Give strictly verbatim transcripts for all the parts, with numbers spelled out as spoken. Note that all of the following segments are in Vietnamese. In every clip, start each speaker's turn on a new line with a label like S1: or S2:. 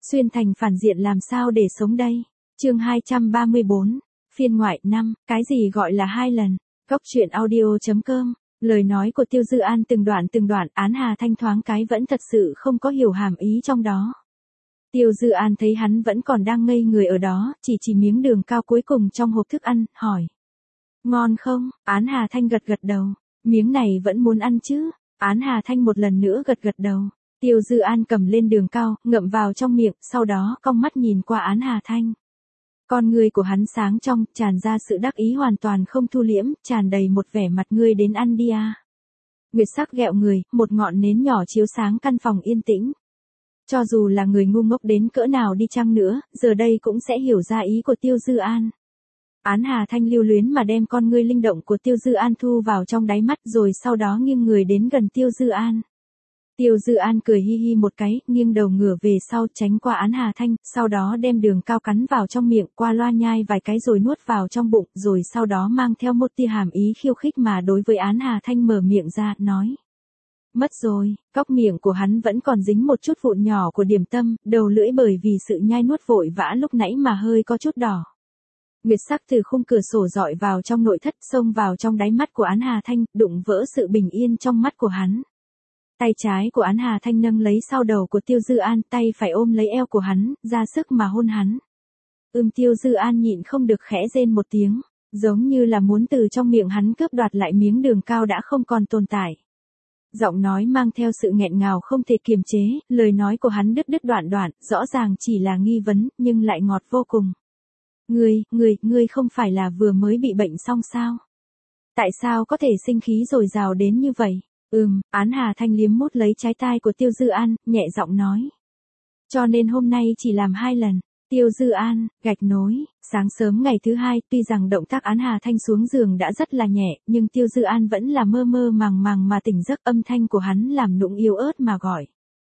S1: Xuyên thành phản diện làm sao để sống đây? Chương hai trăm ba mươi bốn, phiên ngoại năm, cái gì gọi là hai lần? Góc truyện audio chấm com. Lời nói của Tiêu Dư An từng đoạn từng đoạn, Án Hà Thanh thoáng cái vẫn thật sự không có hiểu hàm ý trong đó. Tiêu Dư An thấy hắn vẫn còn đang ngây người ở đó, chỉ chỉ miếng đường cao cuối cùng trong hộp thức ăn, hỏi. Ngon không? Án Hà Thanh gật gật đầu. Miếng này vẫn muốn ăn chứ? Án Hà Thanh một lần nữa gật gật đầu. Tiêu Dư An cầm lên đường cao, ngậm vào trong miệng, sau đó cong mắt nhìn qua Án Hà Thanh. Con ngươi của hắn sáng trong, tràn ra sự đắc ý hoàn toàn không thu liễm, tràn đầy một vẻ mặt ngươi đến ăn đi à. Nguyệt sắc ghẹo người, một ngọn nến nhỏ chiếu sáng căn phòng yên tĩnh. Cho dù là người ngu ngốc đến cỡ nào đi chăng nữa, giờ đây cũng sẽ hiểu ra ý của Tiêu Dư An. Án Hà Thanh lưu luyến mà đem con ngươi linh động của Tiêu Dư An thu vào trong đáy mắt rồi sau đó nghiêng người đến gần Tiêu Dư An. Tiêu Dư An cười hi hi một cái, nghiêng đầu ngửa về sau tránh qua Án Hà Thanh, sau đó đem đường cao cắn vào trong miệng, qua loa nhai vài cái rồi nuốt vào trong bụng, rồi sau đó mang theo một tia hàm ý khiêu khích mà đối với Án Hà Thanh mở miệng ra, nói. Mất rồi, góc miệng của hắn vẫn còn dính một chút vụn nhỏ của điểm tâm, đầu lưỡi bởi vì sự nhai nuốt vội vã lúc nãy mà hơi có chút đỏ. Nguyệt sắc từ khung cửa sổ dọi vào trong nội thất, xông vào trong đáy mắt của Án Hà Thanh, đụng vỡ sự bình yên trong mắt của hắn. Tay trái của Án Hà Thanh nâng lấy sau đầu của Tiêu Dư An, tay phải ôm lấy eo của hắn, ra sức mà hôn hắn. Ưm Tiêu Dư An nhịn không được khẽ rên một tiếng, giống như là muốn từ trong miệng hắn cướp đoạt lại miếng đường cao đã không còn tồn tại. Giọng nói mang theo sự nghẹn ngào không thể kiềm chế, lời nói của hắn đứt đứt đoạn đoạn, rõ ràng chỉ là nghi vấn, nhưng lại ngọt vô cùng. Ngươi, ngươi, ngươi không phải là vừa mới bị bệnh xong sao? Tại sao có thể sinh khí dồi dào đến như vậy? Ừm, Án Hà Thanh liếm mút lấy trái tai của Tiêu Dư An, nhẹ giọng nói. Cho nên hôm nay chỉ làm hai lần. Tiêu Dư An, gạch nối, sáng sớm ngày thứ hai, tuy rằng động tác Án Hà Thanh xuống giường đã rất là nhẹ, nhưng Tiêu Dư An vẫn là mơ mơ màng màng mà tỉnh giấc, âm thanh của hắn làm nũng yếu ớt mà gọi.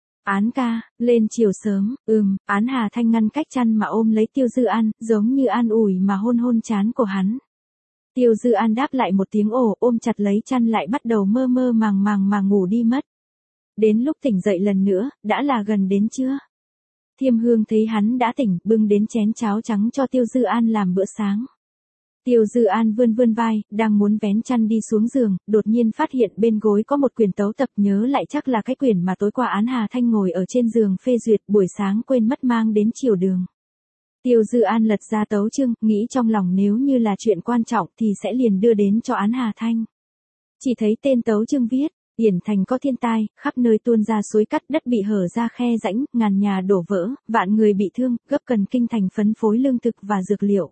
S1: Án ca, lên chiều sớm, ừm, Án Hà Thanh ngăn cách chăn mà ôm lấy Tiêu Dư An, giống như an ủi mà hôn hôn trán của hắn. Tiêu Dư An đáp lại một tiếng ồ, ôm chặt lấy chăn lại bắt đầu mơ mơ màng màng mà ngủ đi mất. Đến lúc tỉnh dậy lần nữa, đã là gần đến trưa. Thiêm Hương thấy hắn đã tỉnh, bưng đến chén cháo trắng cho Tiêu Dư An làm bữa sáng. Tiêu Dư An vươn vươn vai, đang muốn vén chăn đi xuống giường, đột nhiên phát hiện bên gối có một quyển tấu tập, nhớ lại chắc là cái quyển mà tối qua Án Hà Thanh ngồi ở trên giường phê duyệt, buổi sáng quên mất mang đến chiều đường. Tiêu Dư An lật ra tấu chương, nghĩ trong lòng nếu như là chuyện quan trọng thì sẽ liền đưa đến cho Án Hà Thanh. Chỉ thấy tên tấu chương viết, Yển Thành có thiên tai, khắp nơi tuôn ra suối cắt, đất bị hở ra khe rãnh, ngàn nhà đổ vỡ, vạn người bị thương, gấp cần kinh thành phấn phối lương thực và dược liệu.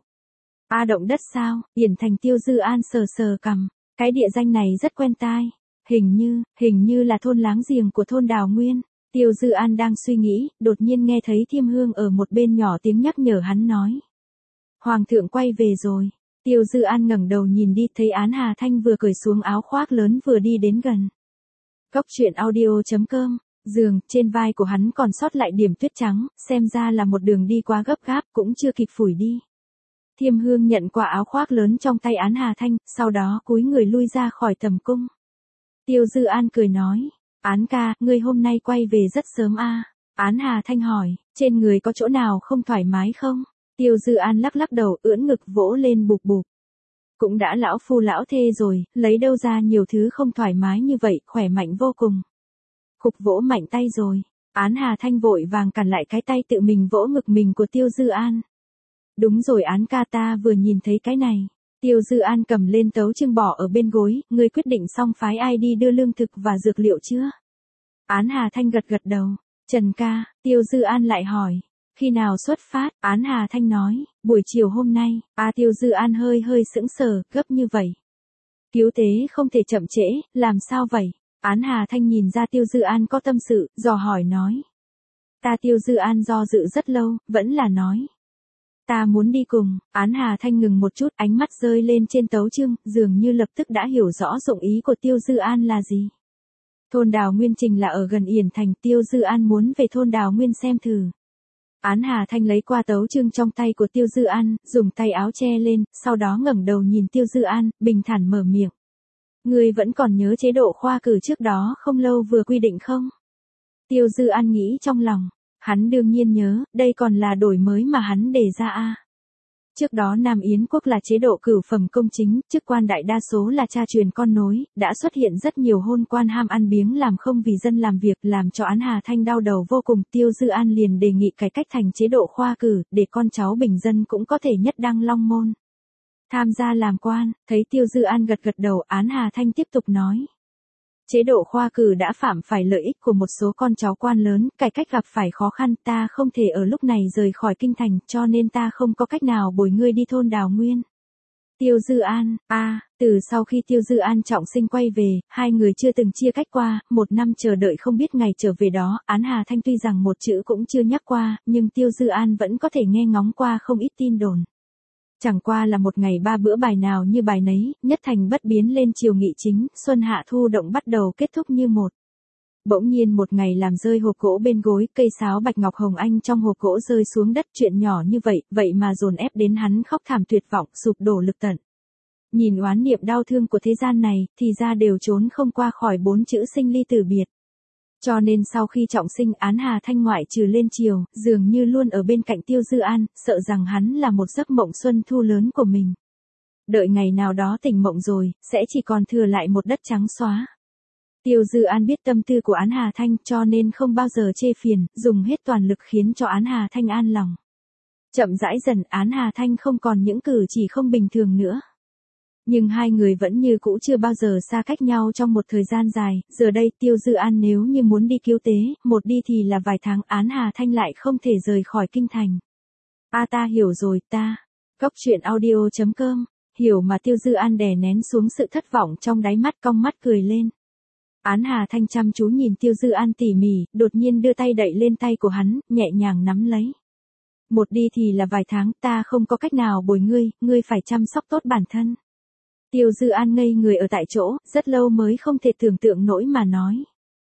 S1: A động đất sao? Yển Thành. Tiêu Dư An sờ sờ cằm, cái địa danh này rất quen tai, hình như, hình như là thôn láng giềng của thôn Đào Nguyên. Tiêu Dư An đang suy nghĩ, đột nhiên nghe thấy Thiêm Hương ở một bên nhỏ tiếng nhắc nhở hắn nói. Hoàng thượng quay về rồi. Tiêu Dư An ngẩng đầu nhìn đi, thấy Án Hà Thanh vừa cởi xuống áo khoác lớn vừa đi đến gần. Góc truyện audio chấm com, giường, trên vai của hắn còn sót lại điểm tuyết trắng, xem ra là một đường đi quá gấp gáp, cũng chưa kịp phủi đi. Thiêm Hương nhận qua áo khoác lớn trong tay Án Hà Thanh, sau đó cúi người lui ra khỏi tầm cung. Tiêu Dư An cười nói. Án ca, ngươi hôm nay quay về rất sớm a. À? Án Hà Thanh hỏi, trên người có chỗ nào không thoải mái không? Tiêu Dư An lắc lắc đầu, ưỡn ngực vỗ lên bụp bụp. Cũng đã lão phu lão thê rồi, lấy đâu ra nhiều thứ không thoải mái như vậy, khỏe mạnh vô cùng. Khục vỗ mạnh tay rồi. Án Hà Thanh vội vàng cản lại cái tay tự mình vỗ ngực mình của Tiêu Dư An. Đúng rồi Án ca, ta vừa nhìn thấy cái này. Tiêu Dư An cầm lên tấu chương bỏ ở bên gối, ngươi quyết định xong phái ai đi đưa lương thực và dược liệu chưa? Án Hà Thanh gật gật đầu. Trần ca, Tiêu Dư An lại hỏi. Khi nào xuất phát? Án Hà Thanh nói, buổi chiều hôm nay. À Tiêu Dư An hơi hơi sững sờ, gấp như vậy. Cứu tế không thể chậm trễ, làm sao vậy? Án Hà Thanh nhìn ra Tiêu Dư An có tâm sự, dò hỏi nói. Ta Tiêu Dư An do dự rất lâu, vẫn là nói. Ta muốn đi cùng. Án Hà Thanh ngừng một chút, ánh mắt rơi lên trên tấu chương, dường như lập tức đã hiểu rõ dụng ý của Tiêu Dư An là gì. Thôn Đào Nguyên Trình là ở gần Yển Thành, Tiêu Dư An muốn về thôn Đào Nguyên xem thử. Án Hà Thanh lấy qua tấu chương trong tay của Tiêu Dư An, dùng tay áo che lên, sau đó ngẩng đầu nhìn Tiêu Dư An, bình thản mở miệng. Ngươi vẫn còn nhớ chế độ khoa cử trước đó không lâu vừa quy định không? Tiêu Dư An nghĩ trong lòng. Hắn đương nhiên nhớ, đây còn là đổi mới mà hắn đề ra a. Trước đó Nam Yến quốc là chế độ cửu phẩm công chính, chức quan đại đa số là cha truyền con nối, đã xuất hiện rất nhiều hôn quan ham ăn biếng làm không vì dân làm việc, làm cho Án Hà Thanh đau đầu vô cùng. Tiêu Dư An liền đề nghị cải cách thành chế độ khoa cử, để con cháu bình dân cũng có thể nhất đăng long môn, tham gia làm quan. Thấy Tiêu Dư An gật gật đầu, Án Hà Thanh tiếp tục nói. Chế độ khoa cử đã phạm phải lợi ích của một số con cháu quan lớn, cải cách gặp phải khó khăn, ta không thể ở lúc này rời khỏi kinh thành, cho nên ta không có cách nào bồi ngươi đi thôn Đào Nguyên. Tiêu Dư An, a, à, từ sau khi Tiêu Dư An trọng sinh quay về, hai người chưa từng chia cách qua, một năm chờ đợi không biết ngày trở về đó, Án Hà Thanh tuy rằng một chữ cũng chưa nhắc qua, nhưng Tiêu Dư An vẫn có thể nghe ngóng qua không ít tin đồn. Chẳng qua là một ngày ba bữa bài nào như bài nấy, nhất thành bất biến lên chiều nghị chính, xuân hạ thu động bắt đầu kết thúc như một. Bỗng nhiên một ngày làm rơi hộp gỗ bên gối, cây sáo bạch ngọc hồng anh trong hộp gỗ rơi xuống đất, chuyện nhỏ như vậy, vậy mà dồn ép đến hắn khóc thảm tuyệt vọng, sụp đổ lực tận. Nhìn oán niệm đau thương của thế gian này, thì ra đều trốn không qua khỏi bốn chữ sinh ly tử biệt. Cho nên sau khi trọng sinh, Án Hà Thanh ngoại trừ lên chiều, dường như luôn ở bên cạnh Tiêu Dư An, sợ rằng hắn là một giấc mộng xuân thu lớn của mình. Đợi ngày nào đó tỉnh mộng rồi, sẽ chỉ còn thừa lại một đất trắng xóa. Tiêu Dư An biết tâm tư của Án Hà Thanh, cho nên không bao giờ chê phiền, dùng hết toàn lực khiến cho Án Hà Thanh an lòng. Chậm rãi dần, Án Hà Thanh không còn những cử chỉ không bình thường nữa. Nhưng hai người vẫn như cũ chưa bao giờ xa cách nhau trong một thời gian dài, giờ đây Tiêu Dư An nếu như muốn đi cứu tế, một đi thì là vài tháng, Án Hà Thanh lại không thể rời khỏi kinh thành. A à, ta hiểu rồi, ta. Góc truyện audio chấm com, hiểu mà Tiêu Dư An đè nén xuống sự thất vọng trong đáy mắt, cong mắt cười lên. Án Hà Thanh chăm chú nhìn Tiêu Dư An tỉ mỉ, đột nhiên đưa tay đậy lên tay của hắn, nhẹ nhàng nắm lấy. Một đi thì là vài tháng, ta không có cách nào bồi ngươi, ngươi phải chăm sóc tốt bản thân. Tiêu Dư An ngây người ở tại chỗ, rất lâu mới không thể tưởng tượng nổi mà nói.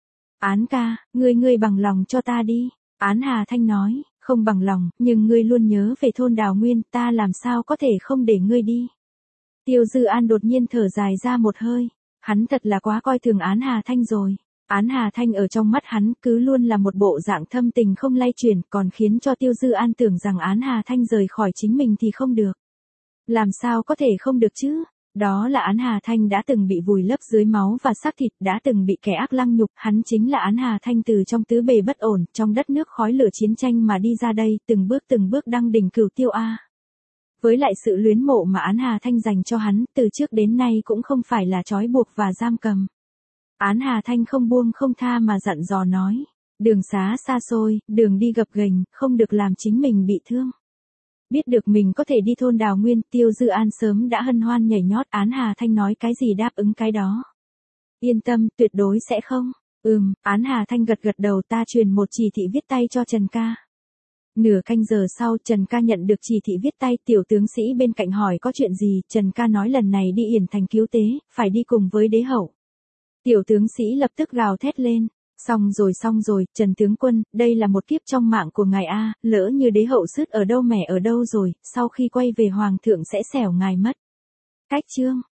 S1: Án ca, ngươi ngươi bằng lòng cho ta đi. Án Hà Thanh nói, không bằng lòng, nhưng ngươi luôn nhớ về thôn Đào Nguyên, ta làm sao có thể không để ngươi đi. Tiêu Dư An đột nhiên thở dài ra một hơi, hắn thật là quá coi thường Án Hà Thanh rồi. Án Hà Thanh ở trong mắt hắn cứ luôn là một bộ dạng thâm tình không lay chuyển, còn khiến cho Tiêu Dư An tưởng rằng Án Hà Thanh rời khỏi chính mình thì không được. Làm sao có thể không được chứ? Đó là Án Hà Thanh đã từng bị vùi lấp dưới máu và xác thịt, đã từng bị kẻ ác lăng nhục, hắn chính là Án Hà Thanh từ trong tứ bề bất ổn, trong đất nước khói lửa chiến tranh mà đi ra đây, từng bước từng bước đăng đỉnh cửu tiêu a. Với lại sự luyến mộ mà Án Hà Thanh dành cho hắn, từ trước đến nay cũng không phải là trói buộc và giam cầm. Án Hà Thanh không buông không tha mà dặn dò nói, đường xá xa xôi, đường đi gập ghềnh, không được làm chính mình bị thương. Biết được mình có thể đi thôn Đào Nguyên, Tiêu Dư An sớm đã hân hoan nhảy nhót. Án Hà Thanh nói cái gì đáp ứng cái đó. Yên tâm, tuyệt đối sẽ không. Ừm, Án Hà Thanh gật gật đầu, ta truyền một chỉ thị viết tay cho Trần ca. Nửa canh giờ sau, Trần ca nhận được chỉ thị viết tay, tiểu tướng sĩ bên cạnh hỏi có chuyện gì, Trần ca nói lần này đi Yển Thành cứu tế, phải đi cùng với đế hậu. Tiểu tướng sĩ lập tức gào thét lên. Xong rồi xong rồi, Trần tướng quân, đây là một kiếp trong mạng của ngài a, lỡ như đế hậu sứt ở đâu mẻ ở đâu rồi, sau khi quay về hoàng thượng sẽ xẻo ngài mất. Cách chương